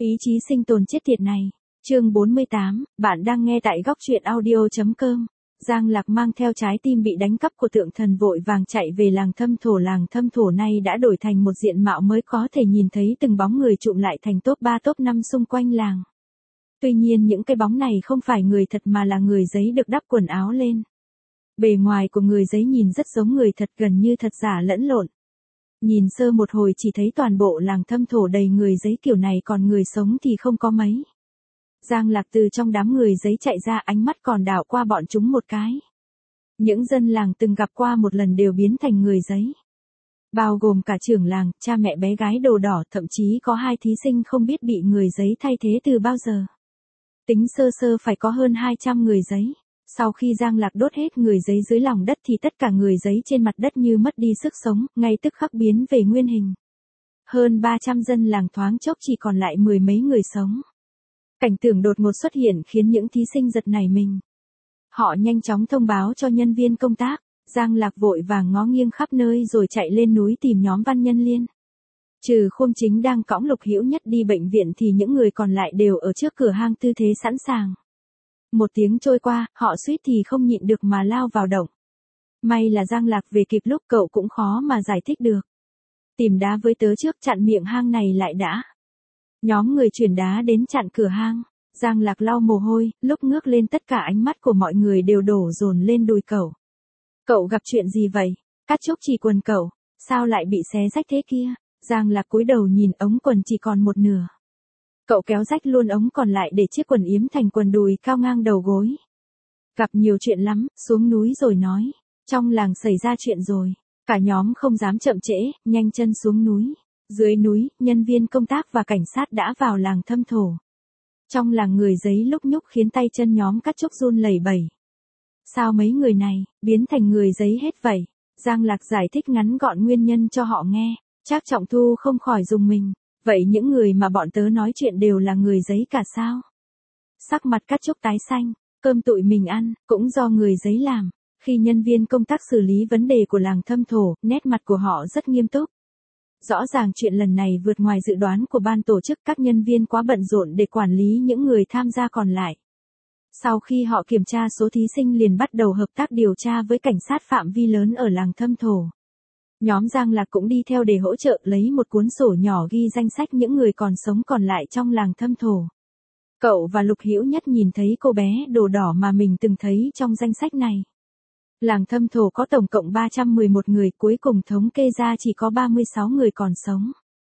Ý chí sinh tồn chết tiệt này. Chương 48, bạn đang nghe tại góc truyện audio.com. Giang Lạc mang theo trái tim bị đánh cắp của tượng thần vội vàng chạy về làng thâm thổ nay đã đổi thành một diện mạo mới, có thể nhìn thấy từng bóng người trụm lại thành top 3 top 5 xung quanh làng. Tuy nhiên những cái bóng này không phải người thật mà là người giấy được đắp quần áo lên. Bề ngoài của người giấy nhìn rất giống người thật, gần như thật giả lẫn lộn. Nhìn sơ một hồi chỉ thấy toàn bộ làng thâm thổ đầy người giấy kiểu này, còn người sống thì không có mấy. Giang Lạc từ trong đám người giấy chạy ra, ánh mắt còn đảo qua bọn chúng một cái. Những dân làng từng gặp qua một lần đều biến thành người giấy. Bao gồm cả trưởng làng, cha mẹ bé gái đồ đỏ, thậm chí có 2 thí sinh không biết bị người giấy thay thế từ bao giờ. Tính sơ sơ phải có hơn 200 người giấy. Sau khi Giang Lạc đốt hết người giấy dưới lòng đất thì tất cả người giấy trên mặt đất như mất đi sức sống, ngay tức khắc biến về nguyên hình. Hơn 300 dân làng thoáng chốc chỉ còn lại 10 mấy người sống. Cảnh tượng đột ngột xuất hiện khiến những thí sinh giật nảy mình. Họ nhanh chóng thông báo cho nhân viên công tác. Giang Lạc vội vàng ngó nghiêng khắp nơi rồi chạy lên núi tìm nhóm Văn Nhân Liên. Trừ Khuông Chính đang cõng Lục Hữu Nhất đi bệnh viện thì những người còn lại đều ở trước cửa hang tư thế sẵn sàng. Một tiếng trôi qua, họ suýt thì không nhịn được mà lao vào động. May là Giang Lạc về kịp lúc, cậu cũng khó mà giải thích được. Tìm đá với tớ trước, chặn miệng hang này lại đã. Nhóm người chuyển đá đến chặn cửa hang. Giang Lạc lau mồ hôi, lúc ngước lên tất cả ánh mắt của mọi người đều đổ dồn lên đùi cậu. Cậu gặp chuyện gì vậy? Cắt Trúc chỉ quần cậu, sao lại bị xé rách thế kia? Giang Lạc cúi đầu nhìn ống quần chỉ còn một nửa. Cậu kéo rách luôn ống còn lại để chiếc quần yếm thành quần đùi cao ngang đầu gối. Gặp nhiều chuyện lắm, xuống núi rồi nói. Trong làng xảy ra chuyện rồi. Cả nhóm không dám chậm trễ, nhanh chân xuống núi. Dưới núi, nhân viên công tác và cảnh sát đã vào làng thâm thổ. Trong làng người giấy lúc nhúc khiến tay chân nhóm Cắt Trúc run lẩy bẩy. Sao mấy người này, biến thành người giấy hết vậy? Giang Lạc giải thích ngắn gọn nguyên nhân cho họ nghe. Trác Trọng Thu không khỏi rùng mình. Vậy những người mà bọn tớ nói chuyện đều là người giấy cả sao? Sắc mặt Cắt Trúc tái xanh, cơm tụi mình ăn, cũng do người giấy làm. Khi nhân viên công tác xử lý vấn đề của làng thâm thổ, nét mặt của họ rất nghiêm túc. Rõ ràng chuyện lần này vượt ngoài dự đoán của ban tổ chức, các nhân viên quá bận rộn để quản lý những người tham gia còn lại. Sau khi họ kiểm tra số thí sinh liền bắt đầu hợp tác điều tra với cảnh sát phạm vi lớn ở làng thâm thổ. Nhóm Giang Lạc cũng đi theo để hỗ trợ, lấy một cuốn sổ nhỏ ghi danh sách những người còn sống còn lại trong làng thâm thổ. Cậu và Lục Hữu Nhất nhìn thấy cô bé đồ đỏ mà mình từng thấy trong danh sách này. Làng thâm thổ có tổng cộng 311 người, cuối cùng thống kê ra chỉ có 36 người còn sống.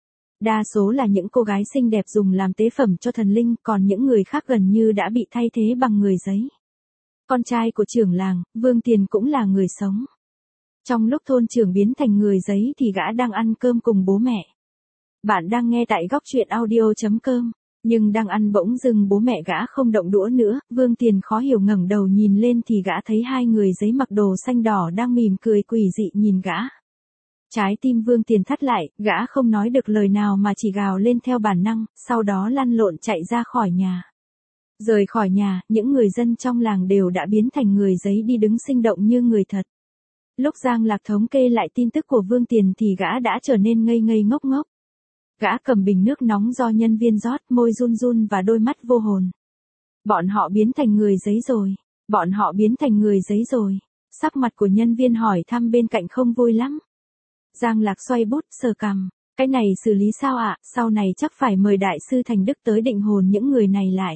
Đa số là những cô gái xinh đẹp dùng làm tế phẩm cho thần linh, còn những người khác gần như đã bị thay thế bằng người giấy. Con trai của trưởng làng, Vương Tiền cũng là người sống. Trong lúc thôn trưởng biến thành người giấy thì gã đang ăn cơm cùng bố mẹ. Bạn đang nghe tại góc truyện audio.com. Nhưng đang ăn bỗng dưng bố mẹ gã không động đũa nữa, Vương Tiền khó hiểu ngẩng đầu nhìn lên thì gã thấy 2 người giấy mặc đồ xanh đỏ đang mỉm cười quỷ dị nhìn gã. Trái tim Vương Tiền thắt lại, gã không nói được lời nào mà chỉ gào lên theo bản năng, sau đó lăn lộn chạy ra khỏi nhà. Rời khỏi nhà, những người dân trong làng đều đã biến thành người giấy đi đứng sinh động như người thật. Lúc Giang Lạc thống kê lại tin tức của Vương Tiền thì gã đã trở nên ngây ngây ngốc ngốc. Gã cầm bình nước nóng do nhân viên rót, môi run run và đôi mắt vô hồn. Bọn họ biến thành người giấy rồi. Bọn họ biến thành người giấy rồi. Sắc mặt của nhân viên hỏi thăm bên cạnh không vui lắm. Giang Lạc xoay bút, sờ cằm. Cái này xử lý sao ạ? Sau này chắc phải mời đại sư Thành Đức tới định hồn những người này lại.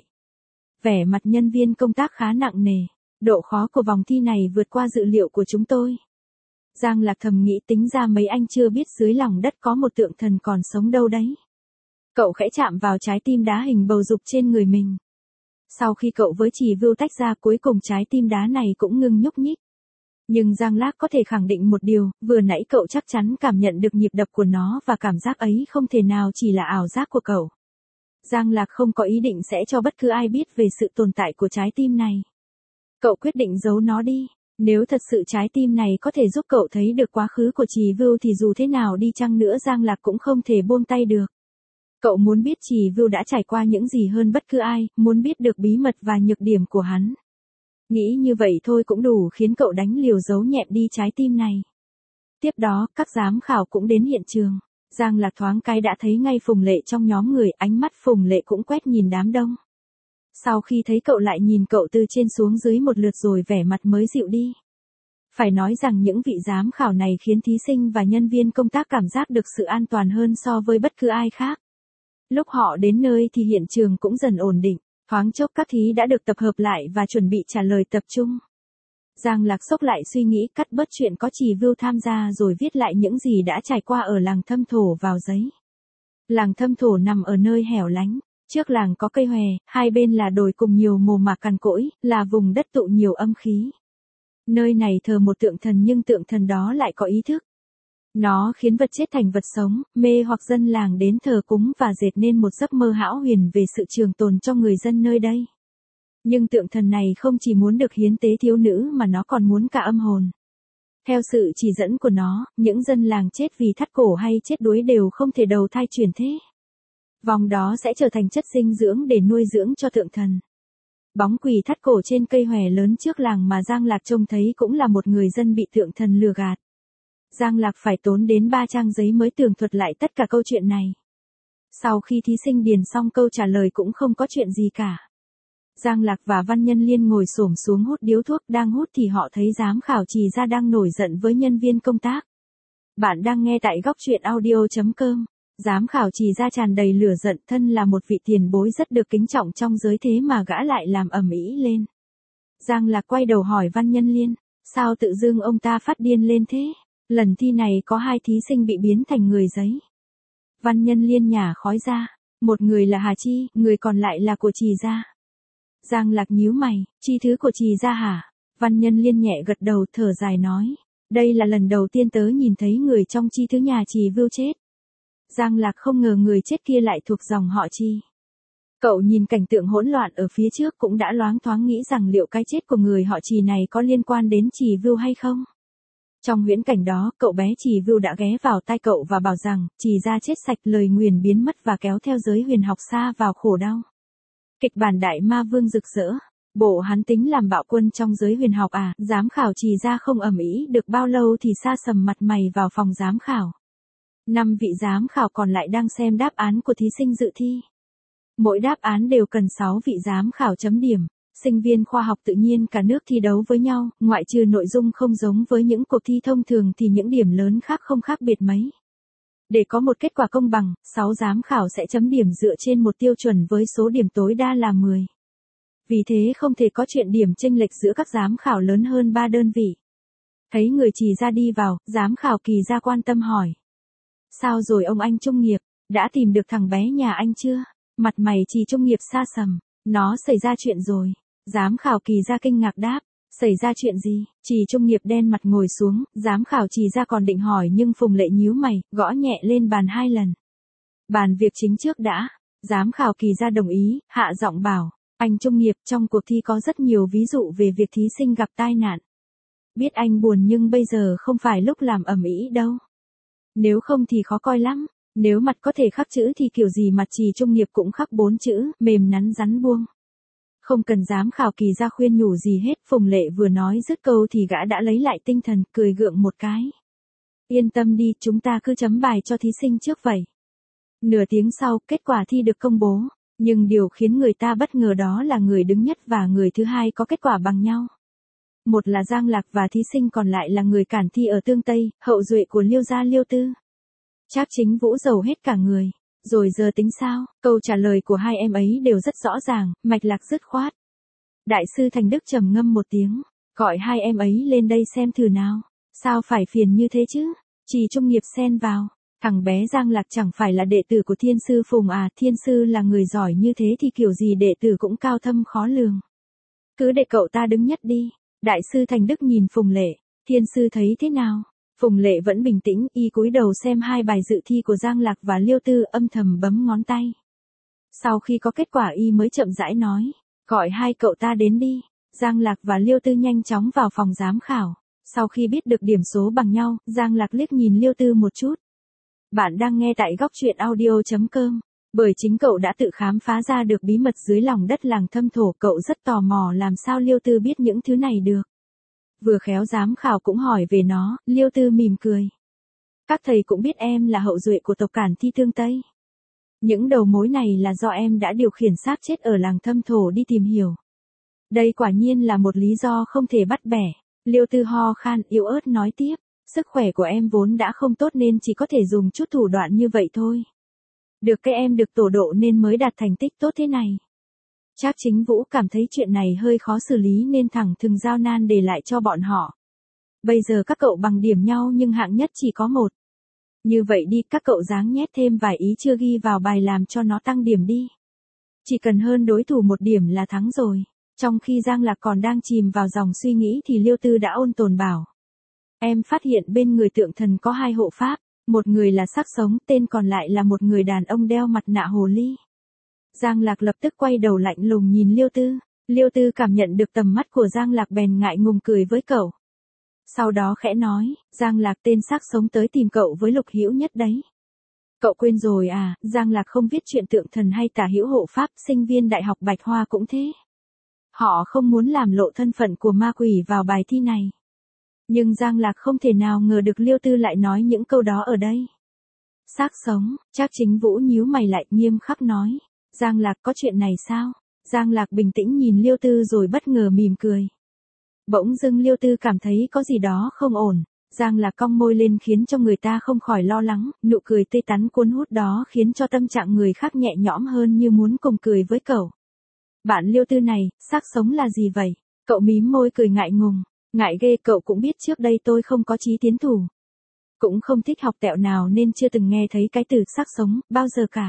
Vẻ mặt nhân viên công tác khá nặng nề. Độ khó của vòng thi này vượt qua dự liệu của chúng tôi. Giang Lạc thầm nghĩ, tính ra mấy anh chưa biết dưới lòng đất có một tượng thần còn sống đâu đấy. Cậu khẽ chạm vào trái tim đá hình bầu dục trên người mình. Sau khi cậu với Trì Vưu tách ra, cuối cùng trái tim đá này cũng ngừng nhúc nhích. Nhưng Giang Lạc có thể khẳng định một điều, vừa nãy cậu chắc chắn cảm nhận được nhịp đập của nó và cảm giác ấy không thể nào chỉ là ảo giác của cậu. Giang Lạc không có ý định sẽ cho bất cứ ai biết về sự tồn tại của trái tim này. Cậu quyết định giấu nó đi. Nếu thật sự trái tim này có thể giúp cậu thấy được quá khứ của Trì Vưu thì dù thế nào đi chăng nữa Giang Lạc cũng không thể buông tay được. Cậu muốn biết Trì Vưu đã trải qua những gì hơn bất cứ ai, muốn biết được bí mật và nhược điểm của hắn. Nghĩ như vậy thôi cũng đủ khiến cậu đánh liều giấu nhẹm đi trái tim này. Tiếp đó, các giám khảo cũng đến hiện trường. Giang Lạc thoáng cái đã thấy ngay Phùng Lệ trong nhóm người, ánh mắt Phùng Lệ cũng quét nhìn đám đông. Sau khi thấy cậu lại nhìn cậu từ trên xuống dưới một lượt rồi vẻ mặt mới dịu đi. Phải nói rằng những vị giám khảo này khiến thí sinh và nhân viên công tác cảm giác được sự an toàn hơn so với bất cứ ai khác. Lúc họ đến nơi thì hiện trường cũng dần ổn định, thoáng chốc các thí đã được tập hợp lại và chuẩn bị trả lời tập trung. Giang Lạc xốc lại suy nghĩ, cắt bớt chuyện có Trì Vưu tham gia rồi viết lại những gì đã trải qua ở làng Thâm Thổ vào giấy. Làng Thâm Thổ nằm ở nơi hẻo lánh, trước làng có cây hòe, hai bên là đồi cùng nhiều mồ mạc cằn cỗi, là vùng đất tụ nhiều âm khí. Nơi này thờ một tượng thần nhưng tượng thần đó lại có ý thức. Nó khiến vật chết thành vật sống, mê hoặc dân làng đến thờ cúng và dệt nên một giấc mơ hão huyền về sự trường tồn cho người dân nơi đây. Nhưng tượng thần này không chỉ muốn được hiến tế thiếu nữ mà nó còn muốn cả âm hồn. Theo sự chỉ dẫn của nó, những dân làng chết vì thắt cổ hay chết đuối đều không thể đầu thai chuyển thế. Vòng đó sẽ trở thành chất dinh dưỡng để nuôi dưỡng cho tượng thần. Bóng quỷ thắt cổ trên cây hòe lớn trước làng mà Giang Lạc trông thấy cũng là một người dân bị tượng thần lừa gạt. Giang Lạc phải tốn đến 3 trang giấy mới tường thuật lại tất cả câu chuyện này. Sau khi thí sinh điền xong câu trả lời cũng không có chuyện gì cả. Giang Lạc và Văn Nhân Liên ngồi xổm xuống hút điếu thuốc, đang hút thì họ thấy giám khảo Trì Gia đang nổi giận với nhân viên công tác. Bạn đang nghe tại góc truyện audio.com. Giám khảo Trì Gia tràn đầy lửa giận, thân là một vị tiền bối rất được kính trọng trong giới thế mà gã lại làm ầm ĩ lên. Giang Lạc quay đầu hỏi Văn Nhân Liên, sao tự dưng ông ta phát điên lên thế? Lần thi này có 2 thí sinh bị biến thành người giấy. Văn Nhân Liên nhả khói ra, một người là Hà Chi, người còn lại là của Trì Gia. Giang Lạc nhíu mày, chi thứ của Trì Gia hả? Văn Nhân Liên nhẹ gật đầu thở dài nói, đây là lần đầu tiên tớ nhìn thấy người trong chi thứ nhà Trì Vưu chết. Giang Lạc không ngờ người chết kia lại thuộc dòng họ Trì. Cậu nhìn cảnh tượng hỗn loạn ở phía trước cũng đã loáng thoáng nghĩ rằng liệu cái chết của người họ Trì này có liên quan đến Trì Vưu hay không? Trong huyễn cảnh đó, cậu bé Trì Vưu đã ghé vào tai cậu và bảo rằng, Trì Gia chết sạch, lời nguyền biến mất và kéo theo giới huyền học xa vào khổ đau. Kịch bản Đại Ma Vương rực rỡ. Bộ hắn tính làm bạo quân trong giới huyền học à? Giám khảo Trì Gia không ầm ĩ được bao lâu thì sa sầm mặt mày vào phòng giám khảo. 5 vị giám khảo còn lại đang xem đáp án của thí sinh dự thi. Mỗi đáp án đều cần 6 vị giám khảo chấm điểm. Sinh viên khoa học tự nhiên cả nước thi đấu với nhau, ngoại trừ nội dung không giống với những cuộc thi thông thường thì những điểm lớn khác không khác biệt mấy. Để có một kết quả công bằng, 6 giám khảo sẽ chấm điểm dựa trên một tiêu chuẩn với số điểm tối đa là 10. Vì thế không thể có chuyện điểm chênh lệch giữa các giám khảo lớn hơn 3 đơn vị. Thấy người Trì Gia đi vào, giám khảo Kỳ Gia quan tâm hỏi. Sao rồi ông anh Trung Nghiệp, đã tìm được thằng bé nhà anh chưa? Mặt mày Trì Trung Nghiệp sa sầm, nó xảy ra chuyện rồi. Giám khảo Kỳ Gia kinh ngạc đáp, xảy ra chuyện gì? Trì Trung Nghiệp đen mặt ngồi xuống, giám khảo Trì Gia còn định hỏi nhưng Phùng Lệ nhíu mày, gõ nhẹ lên bàn 2 lần. Bàn việc chính trước đã. Giám khảo Kỳ Gia đồng ý, hạ giọng bảo, anh Trung Nghiệp, trong cuộc thi có rất nhiều ví dụ về việc thí sinh gặp tai nạn. Biết anh buồn nhưng bây giờ không phải lúc làm ầm ĩ đâu. Nếu không thì khó coi lắm. Nếu mặt có thể khắc chữ thì kiểu gì mặt Trì Trung Nghiệp cũng khắc 4 chữ, mềm nắn rắn buông. Không cần giám khảo Kỳ Gia khuyên nhủ gì hết, Phùng Lệ vừa nói dứt câu thì gã đã lấy lại tinh thần, cười gượng một cái. Yên tâm đi, chúng ta cứ chấm bài cho thí sinh trước vậy. Nửa tiếng sau, kết quả thi được công bố, nhưng điều khiến người ta bất ngờ đó là người đứng nhất và người thứ hai có kết quả bằng nhau. Một là Giang Lạc và thí sinh còn lại là người cản thi ở Tương Tây, hậu duệ của Liêu gia Liêu Tư. Trác Chính Vũ giàu hết cả người. Rồi giờ tính sao? Câu trả lời của hai em ấy đều rất rõ ràng, mạch lạc dứt khoát. Đại sư Thành Đức trầm ngâm một tiếng, gọi hai em ấy lên đây xem thử nào. Sao phải phiền như thế chứ? Trì Trung Nghiệp xen vào. Thằng bé Giang Lạc chẳng phải là đệ tử của Thiên sư Phùng à? Thiên sư là người giỏi như thế thì kiểu gì đệ tử cũng cao thâm khó lường. Cứ để cậu ta đứng nhất đi. Đại sư Thành Đức nhìn Phùng Lệ. Thiên sư thấy thế nào? Phùng Lệ vẫn bình tĩnh, y cúi đầu xem 2 bài dự thi của Giang Lạc và Liêu Tư, âm thầm bấm ngón tay. Sau khi có kết quả y mới chậm rãi nói, gọi 2 cậu ta đến đi. Giang Lạc và Liêu Tư nhanh chóng vào phòng giám khảo. Sau khi biết được điểm số bằng nhau, Giang Lạc liếc nhìn Liêu Tư một chút. Bạn đang nghe tại góc truyện audio.com. Bởi chính cậu đã tự khám phá ra được bí mật dưới lòng đất làng Thâm Thổ, cậu rất tò mò làm sao Liêu Tư biết những thứ này được. Vừa khéo giám khảo cũng hỏi về nó, Liêu Tư mỉm cười. Các thầy cũng biết em là hậu duệ của tộc Cản Thi Tương Tây. Những đầu mối này là do em đã điều khiển xác chết ở làng Thâm Thổ đi tìm hiểu. Đây quả nhiên là một lý do không thể bắt bẻ. Liêu Tư ho khan yếu ớt nói tiếp, sức khỏe của em vốn đã không tốt nên chỉ có thể dùng chút thủ đoạn như vậy thôi. Được cái em được tổ độ nên mới đạt thành tích tốt thế này. Trác Chính Vũ cảm thấy chuyện này hơi khó xử lý nên thẳng thừng giao nan để lại cho bọn họ. Bây giờ các cậu bằng điểm nhau nhưng hạng nhất chỉ có một. Như vậy đi, các cậu ráng nhét thêm vài ý chưa ghi vào bài làm cho nó tăng điểm đi. Chỉ cần hơn đối thủ một điểm là thắng rồi. Trong khi Giang Lạc còn đang chìm vào dòng suy nghĩ thì Liêu Tư đã ôn tồn bảo. Em phát hiện bên người tượng thần có 2 hộ pháp, một người là xác sống, tên còn lại là một người đàn ông đeo mặt nạ hồ ly. Giang Lạc lập tức quay đầu lạnh lùng nhìn Liêu Tư. Liêu Tư cảm nhận được tầm mắt của Giang Lạc bèn ngại ngùng cười với cậu. Sau đó khẽ nói, Giang Lạc tên xác sống tới tìm cậu với Lục Hữu Nhất đấy. Cậu quên rồi à, Giang Lạc không viết chuyện tượng thần hay Tả Hữu hộ pháp, sinh viên Đại học Bạch Hoa cũng thế. Họ không muốn làm lộ thân phận của ma quỷ vào bài thi này. Nhưng Giang Lạc không thể nào ngờ được Liêu Tư lại nói những câu đó ở đây. Xác sống, Trác Chính Vũ nhíu mày lại nghiêm khắc nói. Giang Lạc có chuyện này sao? Giang Lạc bình tĩnh nhìn Liêu Tư rồi bất ngờ mỉm cười. Bỗng dưng Liêu Tư cảm thấy có gì đó không ổn. Giang Lạc cong môi lên khiến cho người ta không khỏi lo lắng, nụ cười tươi tắn cuốn hút đó khiến cho tâm trạng người khác nhẹ nhõm hơn như muốn cùng cười với cậu. Bạn Liêu Tư này, xác sống là gì vậy? Cậu mím môi cười ngại ngùng. Ngại ghê, cậu cũng biết trước đây tôi không có chí tiến thủ. Cũng không thích học tẹo nào nên chưa từng nghe thấy cái từ xác sống bao giờ cả.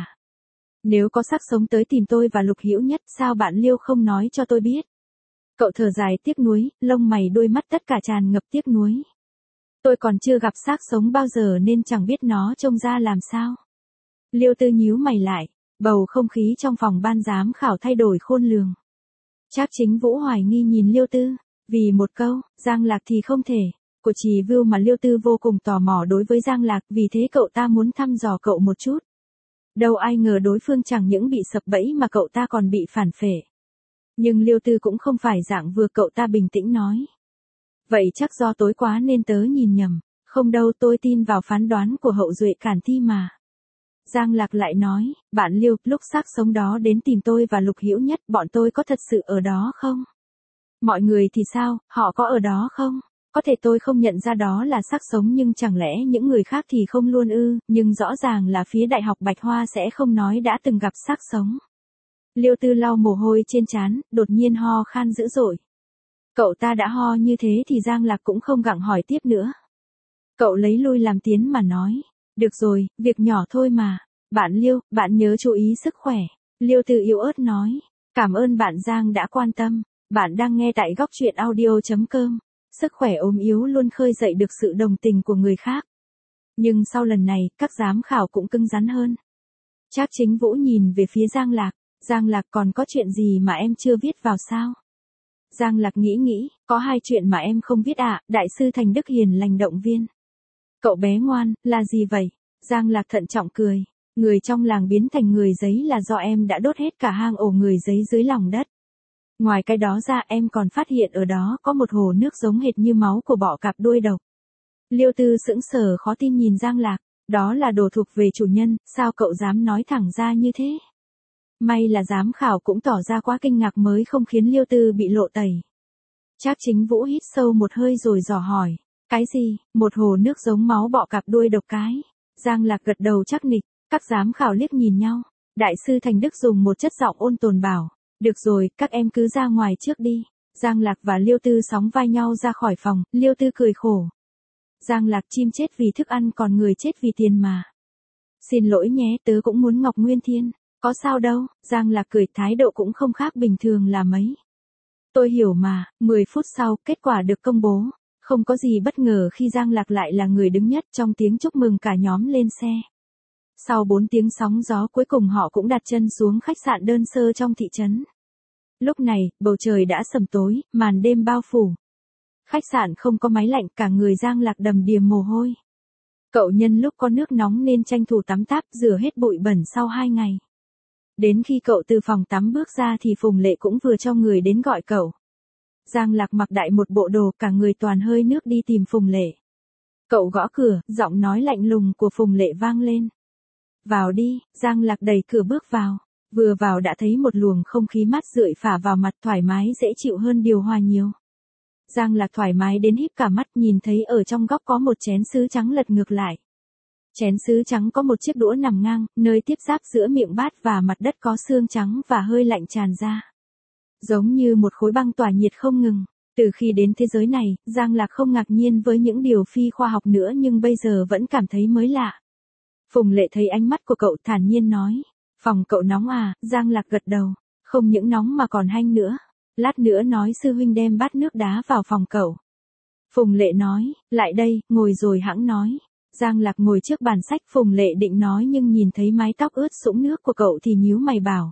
Nếu có xác sống tới tìm tôi và Lục Hữu Nhất, sao bạn Liêu không nói cho tôi biết? Cậu thở dài tiếc nuối, lông mày đôi mắt tất cả tràn ngập tiếc nuối. Tôi còn chưa gặp xác sống bao giờ nên chẳng biết nó trông ra làm sao. Liêu Tư nhíu mày lại, bầu không khí trong phòng ban giám khảo thay đổi khôn lường. Trác Chính Vũ hoài nghi nhìn Liêu Tư, vì một câu, Giang Lạc thì không thể. Của Trì Vưu mà Liêu Tư vô cùng tò mò đối với Giang Lạc, vì thế cậu ta muốn thăm dò cậu một chút. Đâu ai ngờ đối phương chẳng những bị sập bẫy mà cậu ta còn bị phản phệ. Nhưng Liêu Tư cũng không phải dạng vừa, cậu ta bình tĩnh nói. Vậy chắc do tối quá nên tớ nhìn nhầm, không đâu, tôi tin vào phán đoán của hậu duệ Cản Thi mà. Giang Lạc lại nói, bạn Liêu, lúc xác sống đó đến tìm tôi và Lục Hữu Nhất, bọn tôi có thật sự ở đó không? Mọi người thì sao, họ có ở đó không? Có thể tôi không nhận ra đó là xác sống nhưng chẳng lẽ những người khác thì không luôn ư, nhưng rõ ràng là phía Đại học Bạch Hoa sẽ không nói đã từng gặp xác sống. Liêu Tư lau mồ hôi trên trán, đột nhiên ho khan dữ dội. Cậu ta đã ho như thế thì Giang Lạc cũng không gặng hỏi tiếp nữa. Cậu lấy lui làm tiến mà nói, được rồi, việc nhỏ thôi mà. Bạn Liêu, bạn nhớ chú ý sức khỏe. Liêu Tư yếu ớt nói, cảm ơn bạn Giang đã quan tâm. Bạn đang nghe tại góc truyện audio.com. Sức khỏe ốm yếu luôn khơi dậy được sự đồng tình của người khác. Nhưng sau lần này, các giám khảo cũng cứng rắn hơn. Trác Chính Vũ nhìn về phía Giang Lạc. Giang Lạc, còn có chuyện gì mà em chưa viết vào sao? Giang Lạc nghĩ, có 2 chuyện mà em không viết ạ, Đại sư Thành Đức hiền lành động viên. Cậu bé ngoan, là gì vậy? Giang Lạc thận trọng cười. Người trong làng biến thành người giấy là do em đã đốt hết cả hang ổ người giấy dưới lòng đất. Ngoài cái đó ra em còn phát hiện ở đó có một hồ nước giống hệt như máu của bọ cạp đuôi độc. Liêu Tư sững sờ khó tin nhìn Giang Lạc, đó là đồ thuộc về chủ nhân, sao cậu dám nói thẳng ra như thế? May là giám khảo cũng tỏ ra quá kinh ngạc mới không khiến Liêu Tư bị lộ tẩy. Trác Chính Vũ hít sâu một hơi rồi dò hỏi, cái gì, một hồ nước giống máu bọ cạp đuôi độc cái? Giang Lạc gật đầu chắc nịch, các giám khảo liếc nhìn nhau, Đại sư Thành Đức dùng một chất giọng ôn tồn bảo. Được rồi, các em cứ ra ngoài trước đi. Giang Lạc và Liêu Tư sóng vai nhau ra khỏi phòng, Liêu Tư cười khổ. Giang Lạc, chim chết vì thức ăn còn người chết vì tiền mà. Xin lỗi nhé, tớ cũng muốn Ngọc Nguyên Thiên. Có sao đâu, Giang Lạc cười, thái độ cũng không khác bình thường là mấy. Tôi hiểu mà. 10 phút sau, kết quả được công bố. Không có gì bất ngờ khi Giang Lạc lại là người đứng nhất trong tiếng chúc mừng cả nhóm lên xe. Sau 4 tiếng sóng gió cuối cùng họ cũng đặt chân xuống khách sạn đơn sơ trong thị trấn. Lúc này, bầu trời đã sầm tối, màn đêm bao phủ. Khách sạn không có máy lạnh, cả người Giang Lạc đầm đìa mồ hôi. Cậu nhân lúc có nước nóng nên tranh thủ tắm táp, rửa hết bụi bẩn sau 2 ngày. Đến khi cậu từ phòng tắm bước ra thì Phùng Lệ cũng vừa cho người đến gọi cậu. Giang Lạc mặc đại một bộ đồ, cả người toàn hơi nước đi tìm Phùng Lệ. Cậu gõ cửa, giọng nói lạnh lùng của Phùng Lệ vang lên. Vào đi, Giang Lạc đẩy cửa bước vào. Vừa vào đã thấy một luồng không khí mát rượi phả vào mặt, thoải mái dễ chịu hơn điều hòa nhiều. Giang Lạc thoải mái đến híp cả mắt, nhìn thấy ở trong góc có một chén sứ trắng lật ngược lại. Chén sứ trắng có một chiếc đũa nằm ngang, nơi tiếp giáp giữa miệng bát và mặt đất có xương trắng và hơi lạnh tràn ra. Giống như một khối băng tỏa nhiệt không ngừng. Từ khi đến thế giới này, Giang Lạc không ngạc nhiên với những điều phi khoa học nữa, nhưng bây giờ vẫn cảm thấy mới lạ. Phùng Lệ thấy ánh mắt của cậu, thản nhiên nói. Phòng cậu nóng à? Giang Lạc gật đầu. Không những nóng mà còn hanh nữa. Lát nữa nói sư huynh đem bát nước đá vào phòng cậu. Phùng Lệ nói, lại đây, ngồi rồi hẵng nói. Giang Lạc ngồi trước bàn sách, Phùng Lệ định nói nhưng nhìn thấy mái tóc ướt sũng nước của cậu thì nhíu mày bảo.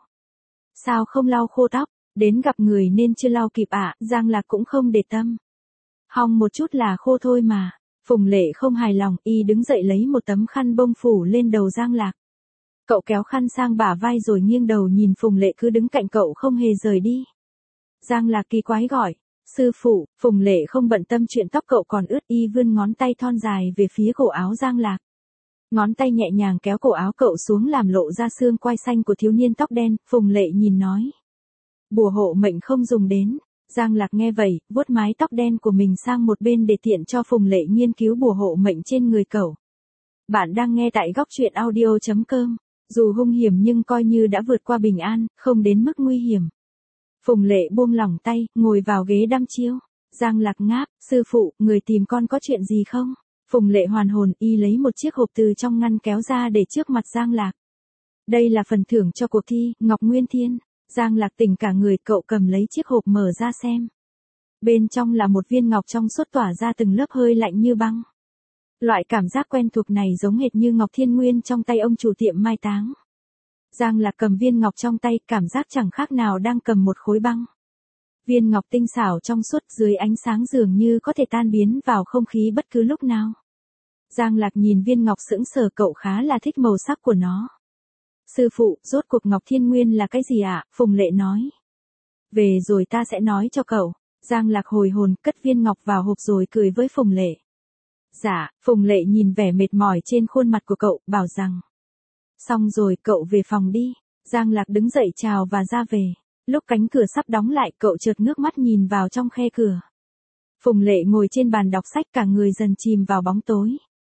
Sao không lau khô tóc? Đến gặp người nên chưa lau kịp ạ. Giang Lạc cũng không để tâm. Hong một chút là khô thôi mà. Phùng Lệ không hài lòng, y đứng dậy lấy một tấm khăn bông phủ lên đầu Giang Lạc. Cậu kéo khăn sang bả vai rồi nghiêng đầu nhìn Phùng Lệ cứ đứng cạnh cậu không hề rời đi. Giang Lạc kỳ quái gọi, sư phụ. Phùng Lệ không bận tâm chuyện tóc cậu còn ướt, y vươn ngón tay thon dài về phía cổ áo Giang Lạc. Ngón tay nhẹ nhàng kéo cổ áo cậu xuống làm lộ ra xương quai xanh của thiếu niên tóc đen. Phùng Lệ nhìn nói. Bùa hộ mệnh không dùng đến. Giang Lạc nghe vậy, vuốt mái tóc đen của mình sang một bên để tiện cho Phùng Lệ nghiên cứu bùa hộ mệnh trên người cậu. Bạn đang nghe tại góc truyện audio.com. Dù hung hiểm nhưng coi như đã vượt qua bình an, không đến mức nguy hiểm. Phùng Lệ buông lỏng tay, ngồi vào ghế đăm chiêu. Giang Lạc ngáp, sư phụ, người tìm con có chuyện gì không? Phùng Lệ hoàn hồn, y lấy một chiếc hộp từ trong ngăn kéo ra để trước mặt Giang Lạc. Đây là phần thưởng cho cuộc thi, Ngọc Nguyên Thiên. Giang Lạc tỉnh cả người, cậu cầm lấy chiếc hộp mở ra xem. Bên trong là một viên ngọc trong suốt tỏa ra từng lớp hơi lạnh như băng. Loại cảm giác quen thuộc này giống hệt như Ngọc Thiên Nguyên trong tay ông chủ tiệm mai táng. Giang Lạc cầm viên ngọc trong tay, cảm giác chẳng khác nào đang cầm một khối băng. Viên ngọc tinh xảo trong suốt, dưới ánh sáng dường như có thể tan biến vào không khí bất cứ lúc nào. Giang Lạc nhìn viên ngọc sững sờ, cậu khá là thích màu sắc của nó. Sư phụ, rốt cuộc Ngọc Thiên Nguyên là cái gì ạ? Phùng Lệ nói. Về rồi ta sẽ nói cho cậu. Giang Lạc hồi hồn, cất viên ngọc vào hộp rồi cười với Phùng Lệ. Dạ. Phùng Lệ nhìn vẻ mệt mỏi trên khuôn mặt của cậu, bảo rằng. Xong rồi, cậu về phòng đi. Giang Lạc đứng dậy chào và ra về. Lúc cánh cửa sắp đóng lại, cậu chợt ngước mắt nhìn vào trong khe cửa. Phùng Lệ ngồi trên bàn đọc sách, cả người dần chìm vào bóng tối.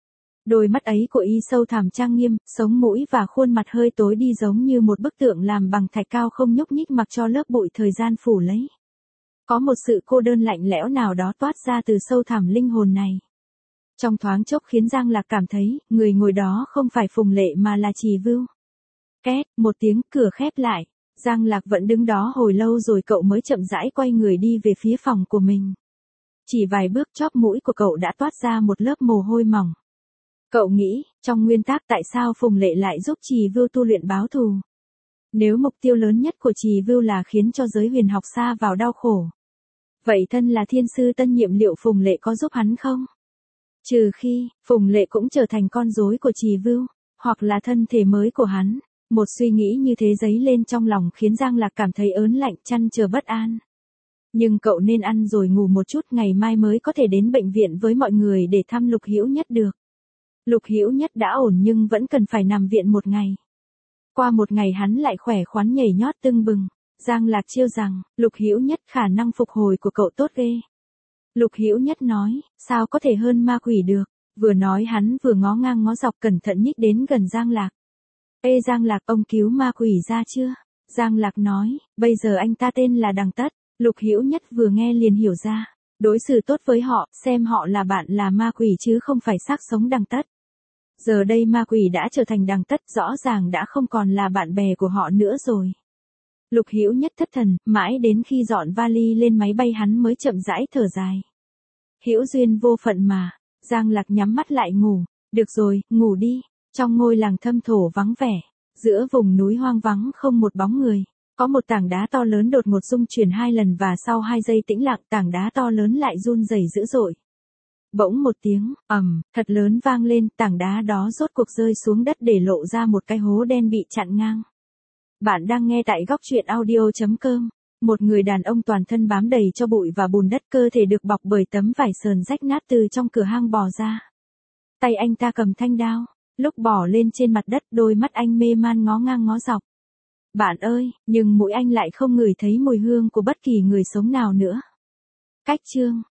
Đôi mắt ấy của y sâu thẳm trang nghiêm, sống mũi và khuôn mặt hơi tối đi giống như một bức tượng làm bằng thạch cao không nhúc nhích mặc cho lớp bụi thời gian phủ lấy. Có một sự cô đơn lạnh lẽo nào đó toát ra từ sâu thẳm linh hồn này. Trong thoáng chốc khiến Giang Lạc cảm thấy, người ngồi đó không phải Phùng Lệ mà là Trì Vưu. Két, một tiếng, cửa khép lại. Giang Lạc vẫn đứng đó hồi lâu rồi cậu mới chậm rãi quay người đi về phía phòng của mình. Chỉ vài bước chóp mũi của cậu đã toát ra một lớp mồ hôi mỏng. Cậu nghĩ, trong nguyên tắc tại sao Phùng Lệ lại giúp Trì Vưu tu luyện báo thù? Nếu mục tiêu lớn nhất của Trì Vưu là khiến cho giới huyền học sa vào đau khổ. Vậy thân là thiên sư tân nhiệm liệu Phùng Lệ có giúp hắn không? Trừ khi, Phùng Lệ cũng trở thành con rối của Trì Vưu, hoặc là thân thể mới của hắn. Một suy nghĩ như thế dấy lên trong lòng khiến Giang Lạc cảm thấy ớn lạnh, chăn trở bất an. Nhưng cậu nên ăn rồi ngủ một chút, ngày mai mới có thể đến bệnh viện với mọi người để thăm Lục Hữu Nhất được. Lục Hữu Nhất đã ổn nhưng vẫn cần phải nằm viện một ngày. Qua một ngày hắn lại khỏe khoắn nhảy nhót tưng bừng. Giang Lạc trêu rằng, Lục Hữu Nhất khả năng phục hồi của cậu tốt ghê. Lục Hữu Nhất nói, sao có thể hơn ma quỷ được. Vừa nói hắn vừa ngó ngang ngó dọc cẩn thận nhích đến gần Giang Lạc. Ê Giang Lạc, ông cứu ma quỷ ra chưa? Giang Lạc nói, bây giờ anh ta tên là Đằng Tất. Lục Hữu Nhất vừa nghe liền hiểu ra. Đối xử tốt với họ, xem họ là bạn là ma quỷ chứ không phải xác sống Đằng Tất. Giờ đây ma quỷ đã trở thành Đằng Tất, rõ ràng đã không còn là bạn bè của họ nữa rồi. Lục Hữu Nhất thất thần, mãi đến khi dọn vali lên máy bay hắn mới chậm rãi thở dài. Hữu duyên vô phận mà. Giang Lạc nhắm mắt lại ngủ. Được rồi, ngủ đi. Trong ngôi làng thâm thổ vắng vẻ, giữa vùng núi hoang vắng không một bóng người, có một tảng đá to lớn đột ngột rung chuyển 2 lần và sau 2 giây tĩnh lặng tảng đá to lớn lại run rẩy dữ dội. Bỗng một tiếng, thật lớn vang lên, tảng đá đó rốt cuộc rơi xuống đất để lộ ra một cái hố đen bị chặn ngang. Bạn đang nghe tại góc truyện audio.com. Một người đàn ông toàn thân bám đầy cho bụi và bùn đất, cơ thể được bọc bởi tấm vải sờn rách nát từ trong cửa hang bò ra. Tay anh ta cầm thanh đao, lúc bỏ lên trên mặt đất đôi mắt anh mê man ngó ngang ngó dọc. Bạn ơi, nhưng mũi anh lại không ngửi thấy mùi hương của bất kỳ người sống nào nữa. Cách chương